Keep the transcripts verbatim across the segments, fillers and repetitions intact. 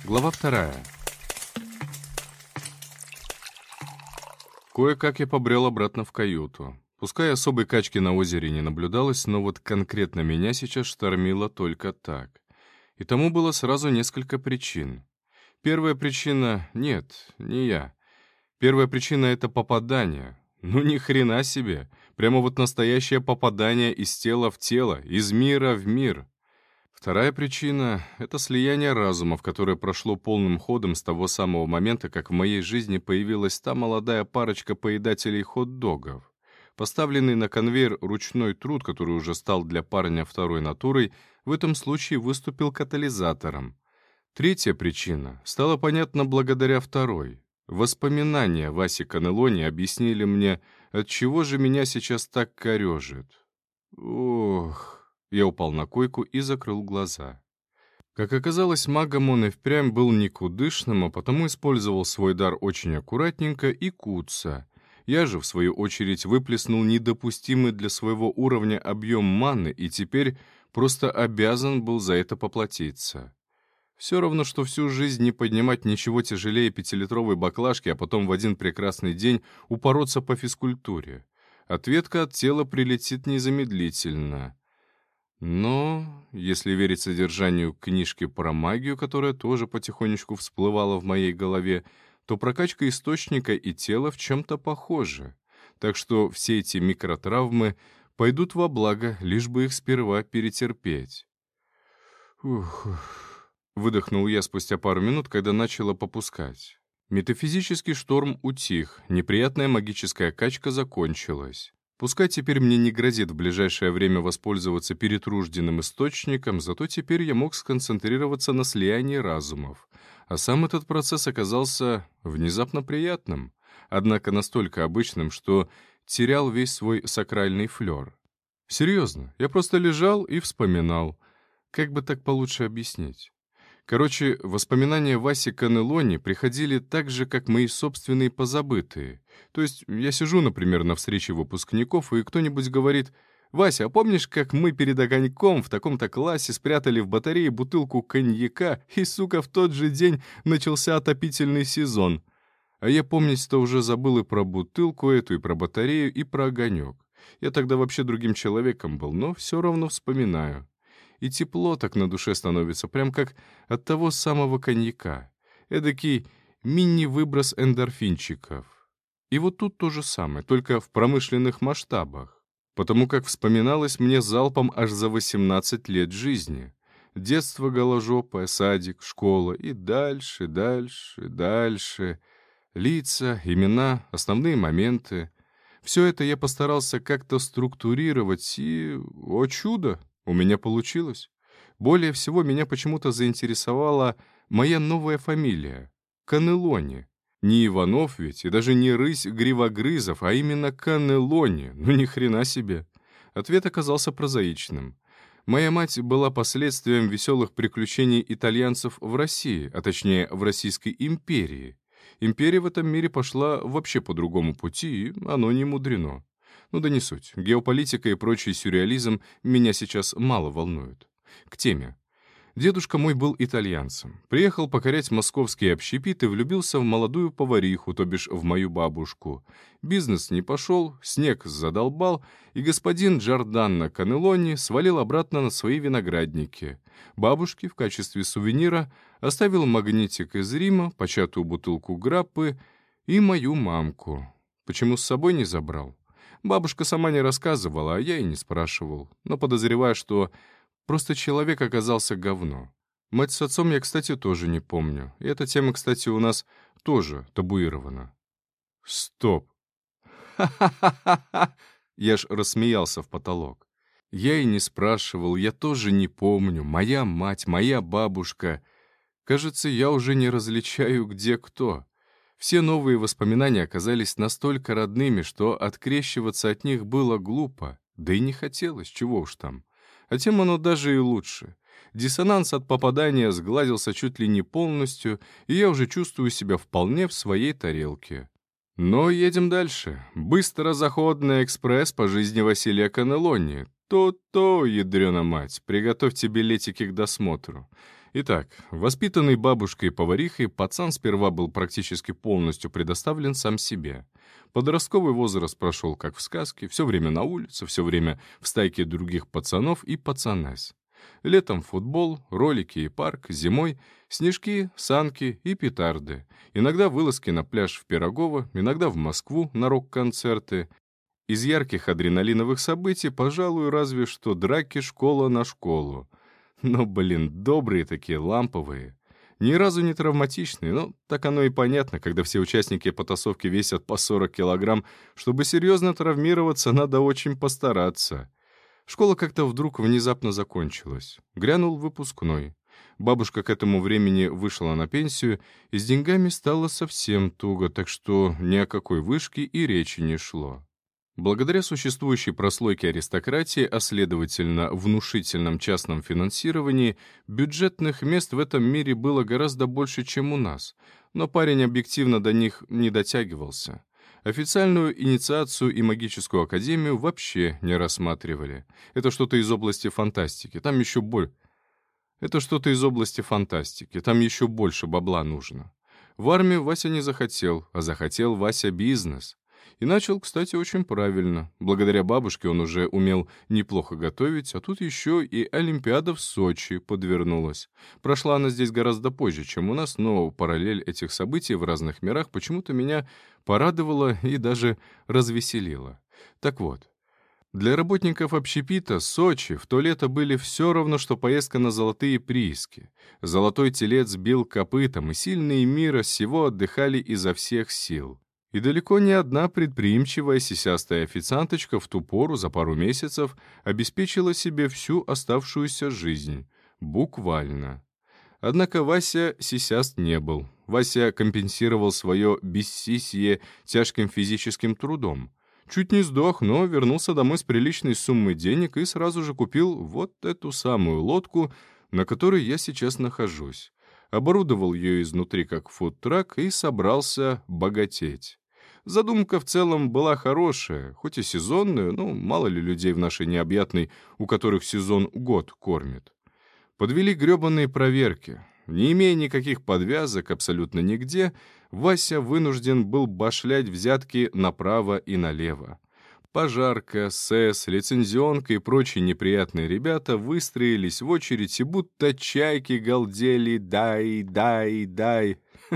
Глава вторая. Кое-как я побрел обратно в каюту. Пускай особой качки на озере не наблюдалось, но вот конкретно меня сейчас штормило только так. И тому было сразу несколько причин. Первая причина — нет, не я. Первая причина — это попадание. Ну ни хрена себе. Прямо вот настоящее попадание из тела в тело, из мира в мир. Вторая причина — это слияние разумов, которое прошло полным ходом с того самого момента, как в моей жизни появилась та молодая парочка поедателей хот-догов. Поставленный на конвейер ручной труд, который уже стал для парня второй натурой, в этом случае выступил катализатором. Третья причина стала понятна благодаря второй. Воспоминания Васи Канелони объяснили мне, отчего же меня сейчас так корежит. Ох... Я упал на койку и закрыл глаза. Как оказалось, магом он и впрямь был никудышным, а потому использовал свой дар очень аккуратненько и куца. Я же, в свою очередь, выплеснул недопустимый для своего уровня объем маны и теперь просто обязан был за это поплатиться. Все равно, что всю жизнь не поднимать ничего тяжелее пятилитровой баклажки, а потом в один прекрасный день упороться по физкультуре. Ответка от тела прилетит незамедлительно. Но, если верить содержанию книжки про магию, которая тоже потихонечку всплывала в моей голове, то прокачка источника и тела в чем-то похожи. Так что все эти микротравмы пойдут во благо, лишь бы их сперва перетерпеть. Ух, выдохнул я спустя пару минут, когда начало попускать. Метафизический шторм утих, неприятная магическая качка закончилась. Пускай теперь мне не грозит в ближайшее время воспользоваться перетружденным источником, зато теперь я мог сконцентрироваться на слиянии разумов. А сам этот процесс оказался внезапно приятным, однако настолько обычным, что терял весь свой сакральный флёр. Серьезно, я просто лежал и вспоминал. Как бы так получше объяснить? Короче, воспоминания Васи Канелони приходили так же, как мои собственные позабытые. То есть я сижу, например, на встрече выпускников, и кто-нибудь говорит: «Вася, а помнишь, как мы перед огоньком в таком-то классе спрятали в батарее бутылку коньяка, и, сука, в тот же день начался отопительный сезон?» А я, помнить-то, уже забыл и про бутылку эту, и про батарею, и про огонек. Я тогда вообще другим человеком был, но все равно вспоминаю. И тепло так на душе становится, прям как от того самого коньяка. Эдакий мини-выброс эндорфинчиков. И вот тут то же самое, только в промышленных масштабах. Потому как вспоминалось мне залпом аж за восемнадцать лет жизни. Детство голожопое, садик, школа и дальше, дальше, дальше. Лица, имена, основные моменты. Все это я постарался как-то структурировать, и, о чудо, у меня получилось. Более всего меня почему-то заинтересовала моя новая фамилия — Канелони. Не Иванов ведь, и даже не рысь Гривогрызов, а именно Канелони. Ну ни хрена себе. Ответ оказался прозаичным. Моя мать была последствием веселых приключений итальянцев в России, а точнее в Российской империи. Империя в этом мире пошла вообще по другому пути, и оно не мудрено. Ну да не суть. Геополитика и прочий сюрреализм меня сейчас мало волнуют. К теме. Дедушка мой был итальянцем. Приехал покорять московский общепит и влюбился в молодую повариху, то бишь в мою бабушку. Бизнес не пошел, снег задолбал, и господин Джорданно Канелони свалил обратно на свои виноградники. Бабушке в качестве сувенира оставил магнитик из Рима, початую бутылку граппы и мою мамку. Почему с собой не забрал? Бабушка сама не рассказывала, а я и не спрашивал. Но подозреваю, что просто человек оказался говно. Мать с отцом я, кстати, тоже не помню. И эта тема, кстати, у нас тоже табуирована. Стоп. Ха-ха-ха-ха! Я ж рассмеялся в потолок. Я и не спрашивал, я тоже не помню. Моя мать, моя бабушка. Кажется, я уже не различаю, где кто. Все новые воспоминания оказались настолько родными, что открещиваться от них было глупо. Да и не хотелось, чего уж там. А тем оно даже и лучше. Диссонанс от попадания сгладился чуть ли не полностью, и я уже чувствую себя вполне в своей тарелке. Но едем дальше. Быстрозаходный экспресс по жизни Василия Канелони. То-то, ядрёна мать, приготовьте билетики к досмотру. Итак, воспитанный бабушкой-поварихой, пацан сперва был практически полностью предоставлен сам себе. Подростковый возраст прошел как в сказке, все время на улице, все время в стайке других пацанов и пацанес. Летом футбол, ролики и парк, зимой снежки, санки и петарды. Иногда вылазки на пляж в Пирогово, иногда в Москву на рок-концерты. Из ярких адреналиновых событий, пожалуй, разве что драки школа на школу. Но, блин, добрые такие, ламповые. Ни разу не травматичные, но так оно и понятно, когда все участники потасовки весят по сорок килограмм. Чтобы серьезно травмироваться, надо очень постараться. Школа как-то вдруг внезапно закончилась. Грянул выпускной. Бабушка к этому времени вышла на пенсию, и с деньгами стало совсем туго, так что ни о какой вышке и речи не шло. Благодаря существующей прослойке аристократии, а следовательно, внушительном частном финансировании, бюджетных мест в этом мире было гораздо больше, чем у нас, но парень объективно до них не дотягивался. Официальную инициацию и магическую академию вообще не рассматривали. Это что-то из области фантастики, там еще боль. Это что-то из области фантастики, там еще больше бабла нужно. В армию Вася не захотел, а захотел Вася бизнес. И начал, кстати, очень правильно. Благодаря бабушке он уже умел неплохо готовить, а тут еще и Олимпиада в Сочи подвернулась. Прошла она здесь гораздо позже, чем у нас, но параллель этих событий в разных мирах почему-то меня порадовала и даже развеселила. Так вот, для работников общепита Сочи в то лето были все равно, что поездка на золотые прииски. Золотой телец бил копытом, и сильные мира сего отдыхали изо всех сил. И далеко не одна предприимчивая сисястая официанточка в ту пору за пару месяцев обеспечила себе всю оставшуюся жизнь. Буквально. Однако Вася сисяст не был. Вася компенсировал свое бессисье тяжким физическим трудом. Чуть не сдох, но вернулся домой с приличной суммой денег и сразу же купил вот эту самую лодку, на которой я сейчас нахожусь. Оборудовал ее изнутри как фудтрак и собрался богатеть. Задумка в целом была хорошая, хоть и сезонная, но мало ли людей в нашей необъятной, у которых сезон год кормит. Подвели гребаные проверки. Не имея никаких подвязок абсолютно нигде, Вася вынужден был башлять взятки направо и налево. Пожарка, СЭС, лицензионка и прочие неприятные ребята выстроились в очередь и будто чайки галдели «дай, дай, дай».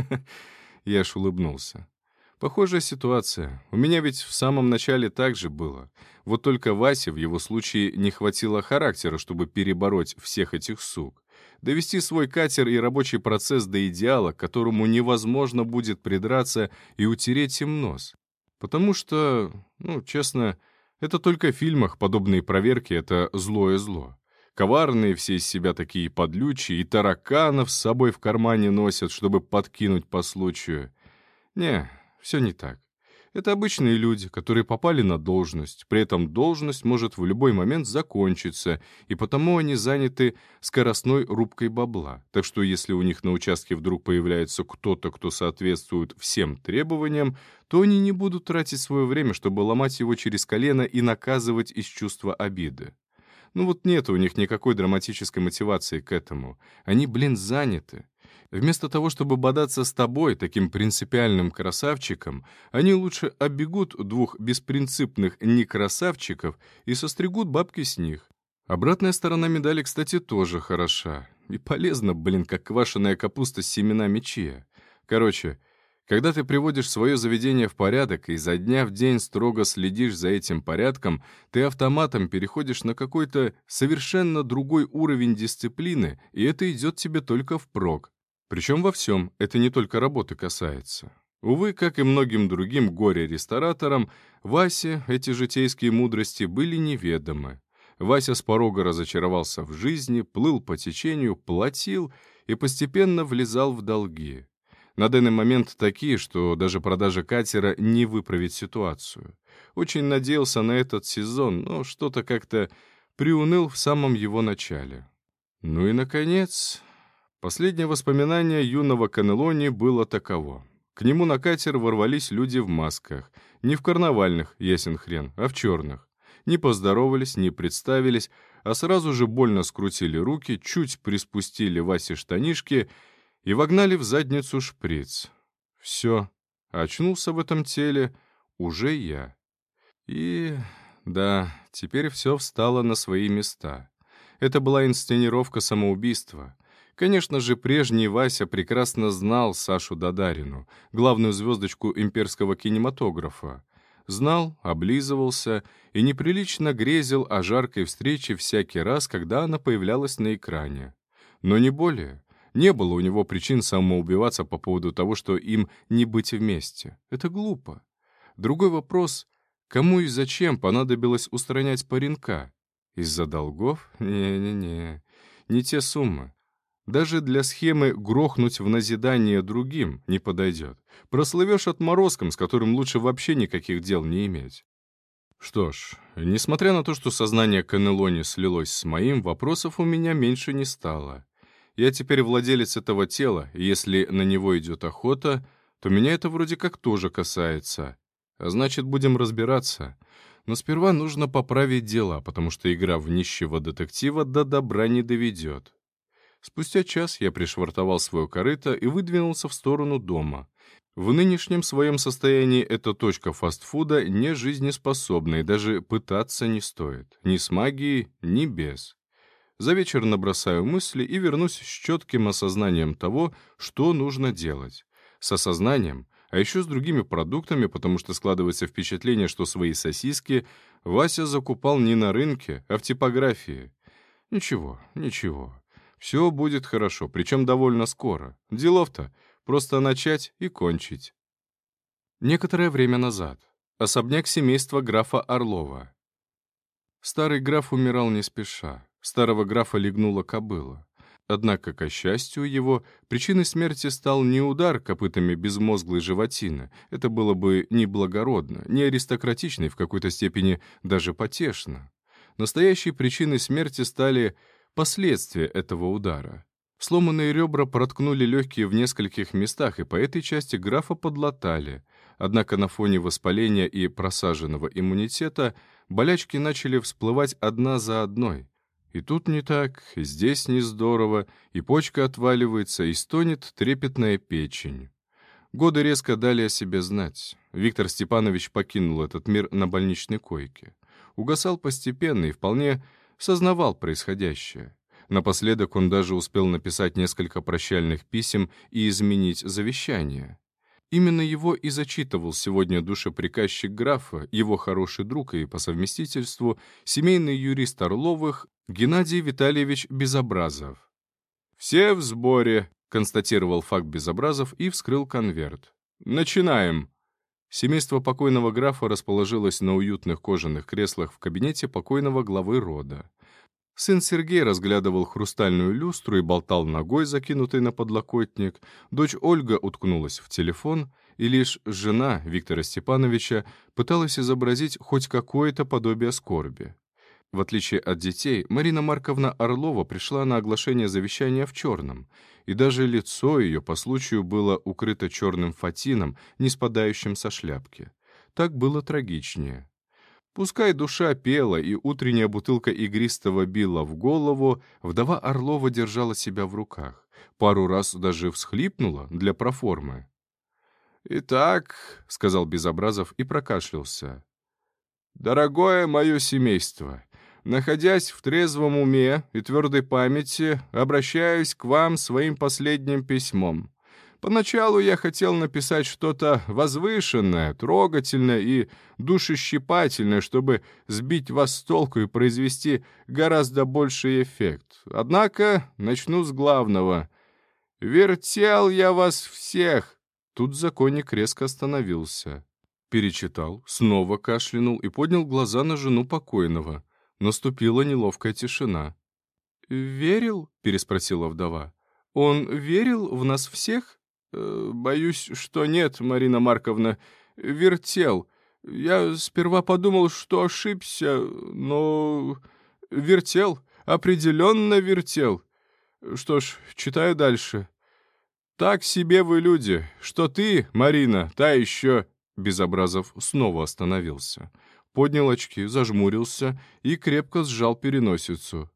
Я аж улыбнулся. Похожая ситуация. У меня ведь в самом начале так же было. Вот только Васе в его случае не хватило характера, чтобы перебороть всех этих сук. Довести свой катер и рабочий процесс до идеала, к которому невозможно будет придраться и утереть им нос. Потому что, ну, честно, это только в фильмах подобные проверки — это злое зло. Коварные все из себя такие подлючие, и тараканов с собой в кармане носят, чтобы подкинуть по случаю. Не, все не так. Это обычные люди, которые попали на должность. При этом должность может в любой момент закончиться, и потому они заняты скоростной рубкой бабла. Так что если у них на участке вдруг появляется кто-то, кто соответствует всем требованиям, то они не будут тратить свое время, чтобы ломать его через колено и наказывать из чувства обиды. Ну вот нет у них никакой драматической мотивации к этому. Они, блин, заняты. Вместо того, чтобы бодаться с тобой, таким принципиальным красавчиком, они лучше оббегут двух беспринципных некрасавчиков и состригут бабки с них. Обратная сторона медали, кстати, тоже хороша. И полезна, блин, как квашеная капуста с семенами чиа. Короче, когда ты приводишь свое заведение в порядок и изо дня в день строго следишь за этим порядком, ты автоматом переходишь на какой-то совершенно другой уровень дисциплины, и это идет тебе только впрок. Причем во всем, это не только работы касается. Увы, как и многим другим горе-рестораторам, Васе эти житейские мудрости были неведомы. Вася с порога разочаровался в жизни, плыл по течению, платил и постепенно влезал в долги. На данный момент такие, что даже продажа катера не выправит ситуацию. Очень надеялся на этот сезон, но что-то как-то приуныл в самом его начале. Ну и, наконец... Последнее воспоминание юного Канелони было таково. К нему на катер ворвались люди в масках. Не в карнавальных, ясен хрен, а в черных. Не поздоровались, не представились, а сразу же больно скрутили руки, чуть приспустили Васе штанишки и вогнали в задницу шприц. Все, очнулся в этом теле уже я. И да, теперь все встало на свои места. Это была инсценировка самоубийства. Конечно же, прежний Вася прекрасно знал Сашу Дадарину, главную звездочку имперского кинематографа. Знал, облизывался и неприлично грезил о жаркой встрече всякий раз, когда она появлялась на экране. Но не более. Не было у него причин самоубиваться по поводу того, что им не быть вместе. Это глупо. Другой вопрос — кому и зачем понадобилось устранять паренька? Из-за долгов? Не-не-не, не те суммы. Даже для схемы «грохнуть в назидание другим» не подойдет. Прослывешь отморозком, с которым лучше вообще никаких дел не иметь. Что ж, несмотря на то, что сознание Канелони слилось с моим, вопросов у меня меньше не стало. Я теперь владелец этого тела, и если на него идет охота, то меня это вроде как тоже касается. А значит, будем разбираться. Но сперва нужно поправить дела, потому что игра в нищего детектива до добра не доведет. Спустя час я пришвартовал свое корыто и выдвинулся в сторону дома. В нынешнем своем состоянии эта точка фастфуда не жизнеспособна и даже пытаться не стоит. Ни с магией, ни без. За вечер набросаю мысли и вернусь с четким осознанием того, что нужно делать. С осознанием, а еще с другими продуктами, потому что складывается впечатление, что свои сосиски Вася закупал не на рынке, а в типографии. Ничего, ничего. Все будет хорошо, причем довольно скоро. Делов-то просто начать и кончить. Некоторое время назад. Особняк семейства графа Орлова. Старый граф умирал не спеша. Старого графа легнула кобыла. Однако, ко счастью его, причиной смерти стал не удар копытами безмозглой животины. Это было бы неблагородно, не аристократично и в какой-то степени даже потешно. Настоящей причиной смерти стали последствия этого удара. Сломанные ребра проткнули легкие в нескольких местах, и по этой части графа подлатали. Однако на фоне воспаления и просаженного иммунитета болячки начали всплывать одна за одной. И тут не так, и здесь не здорово, и почка отваливается, и стонет трепетная печень. Годы резко дали о себе знать. Виктор Степанович покинул этот мир на больничной койке. Угасал постепенно и вполне сознавал происходящее. Напоследок он даже успел написать несколько прощальных писем и изменить завещание. Именно его и зачитывал сегодня душеприказчик графа, его хороший друг и, по совместительству, семейный юрист Орловых Геннадий Витальевич Безобразов. «Все в сборе», — констатировал факт Безобразов и вскрыл конверт. «Начинаем». Семейство покойного графа расположилось на уютных кожаных креслах в кабинете покойного главы рода. Сын Сергей разглядывал хрустальную люстру и болтал ногой, закинутой на подлокотник. Дочь Ольга уткнулась в телефон, и лишь жена Виктора Степановича пыталась изобразить хоть какое-то подобие скорби. В отличие от детей, Марина Марковна Орлова пришла на оглашение завещания в черном, и даже лицо ее по случаю было укрыто черным фатином, не спадающим со шляпки. Так было трагичнее. Пускай душа пела и утренняя бутылка игристого била в голову, вдова Орлова держала себя в руках. Пару раз даже всхлипнула для проформы. «Итак», — сказал Безобразов и прокашлялся, — «дорогое мое семейство, находясь в трезвом уме и твердой памяти, обращаюсь к вам своим последним письмом. Поначалу я хотел написать что-то возвышенное, трогательное и душещипательное, чтобы сбить вас с толку и произвести гораздо больший эффект. Однако начну с главного. «Вертел я вас всех!» Тут законник резко остановился. Перечитал, снова кашлянул и поднял глаза на жену покойного. Наступила неловкая тишина. «Верил?» — переспросила вдова. «Он верил в нас всех?» «Боюсь, что нет, Марина Марковна. Вертел. Я сперва подумал, что ошибся, но... Вертел. Определенно вертел. Что ж, читаю дальше. Так себе вы люди, что ты, Марина, та еще...» Безобразов снова остановился. поднял очки, зажмурился и крепко сжал переносицу.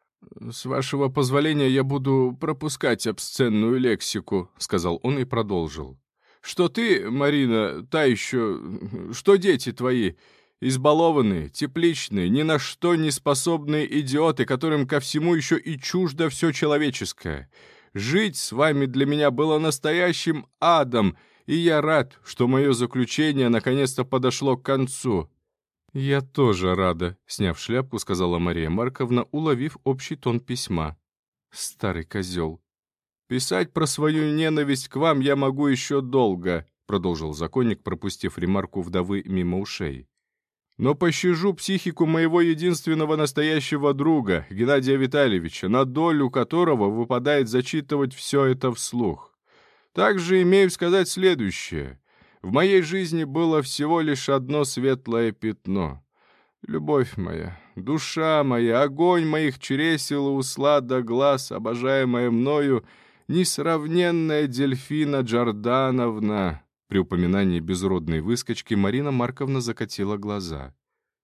«С вашего позволения я буду пропускать обсценную лексику», — сказал он и продолжил. «Что ты, Марина, та еще... Что дети твои? Избалованные, тепличные, ни на что не способные идиоты, которым ко всему еще и чуждо все человеческое. Жить с вами для меня было настоящим адом, и я рад, что мое заключение наконец-то подошло к концу». «Я тоже рада», — сняв шляпку, сказала Мария Марковна, уловив общий тон письма. «Старый козел». «Писать про свою ненависть к вам я могу еще долго», — продолжил законник, пропустив ремарку вдовы мимо ушей. «Но пощажу психику моего единственного настоящего друга, Геннадия Витальевича, на долю которого выпадает зачитывать все это вслух. Также имею сказать следующее. В моей жизни было всего лишь одно светлое пятно. Любовь моя, душа моя, огонь моих чресел и услада глаз, обожаемая мною, несравненная Дельфина Джордановна». При упоминании безродной выскочки Марина Марковна закатила глаза.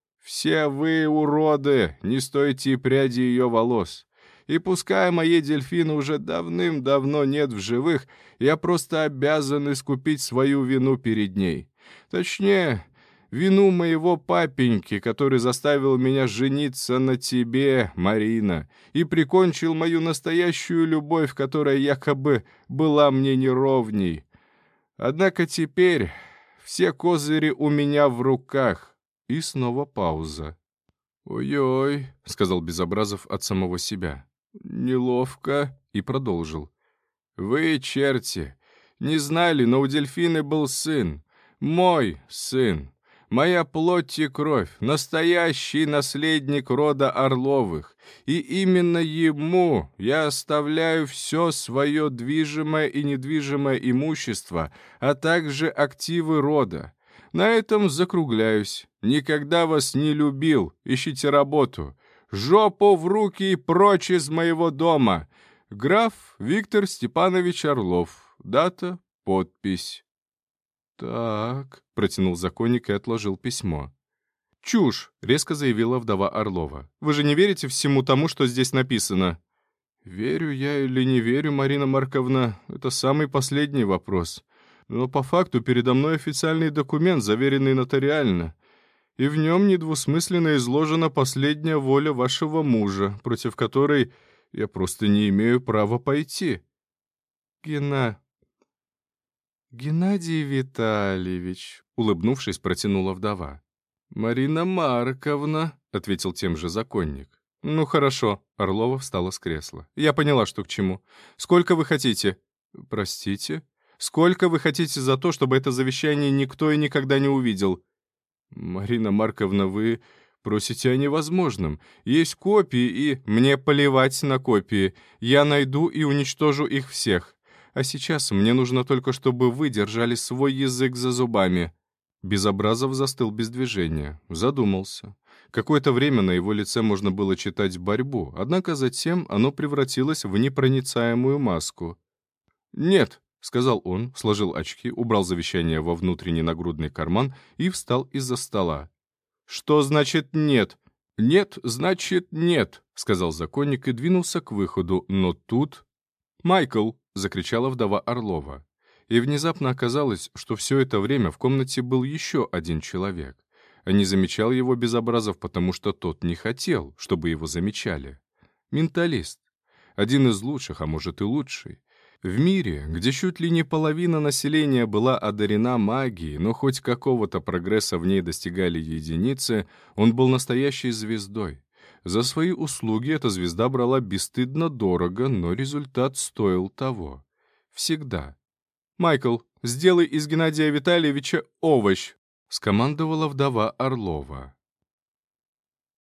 «Все вы, уроды, не стоите и пряди ее волос. И пускай моей Дельфины уже давным-давно нет в живых, я просто обязан искупить свою вину перед ней. Точнее, вину моего папеньки, который заставил меня жениться на тебе, Марина, и прикончил мою настоящую любовь, которая якобы была мне неровней. Однако теперь все козыри у меня в руках». И снова пауза. «Ой-ой», — сказал Безобразов от самого себя. «Неловко», — и продолжил. «Вы, черти, не знали, но у Дельфины был сын. Мой сын. Моя плоть и кровь, настоящий наследник рода Орловых. И именно ему я оставляю все свое движимое и недвижимое имущество, а также активы рода. На этом закругляюсь. Никогда вас не любил. Ищите работу. Жопу в руки и прочь из моего дома. Граф Виктор Степанович Орлов. Дата, подпись». «Так», — протянул законник и отложил письмо. «Чушь», — резко заявила вдова Орлова. «Вы же не верите всему тому, что здесь написано?» «Верю я или не верю, Марина Марковна, это самый последний вопрос. Но по факту передо мной официальный документ, заверенный нотариально, и в нем недвусмысленно изложена последняя воля вашего мужа, против которой я просто не имею права пойти». «Гена... Геннадий Витальевич», — улыбнувшись, протянула вдова. «Марина Марковна», — ответил тем же законник. «Ну хорошо», — Орлова встала с кресла. «Я поняла, что к чему. Сколько вы хотите?» «Простите?» «Сколько вы хотите за то, чтобы это завещание никто и никогда не увидел?» «Марина Марковна, вы просите о невозможном. Есть копии, и мне плевать на копии. Я найду и уничтожу их всех. А сейчас мне нужно только, чтобы вы держали свой язык за зубами». Безобразов застыл без движения, задумался. Какое-то время на его лице можно было читать борьбу, однако затем оно превратилось в непроницаемую маску. «Нет», — сказал он, сложил очки, убрал завещание во внутренний нагрудный карман и встал из-за стола. «Что значит нет?» «Нет, значит нет», — сказал законник и двинулся к выходу, но тут... «Майкл!» — закричала вдова Орлова. И внезапно оказалось, что все это время в комнате был еще один человек. А не замечал его Безобразов, потому что тот не хотел, чтобы его замечали. Менталист. Один из лучших, а может и лучший. В мире, где чуть ли не половина населения была одарена магией, но хоть какого-то прогресса в ней достигали единицы, он был настоящей звездой. За свои услуги эта звезда брала бесстыдно дорого, но результат стоил того. Всегда. «Майкл, сделай из Геннадия Витальевича овощ», — скомандовала вдова Орлова.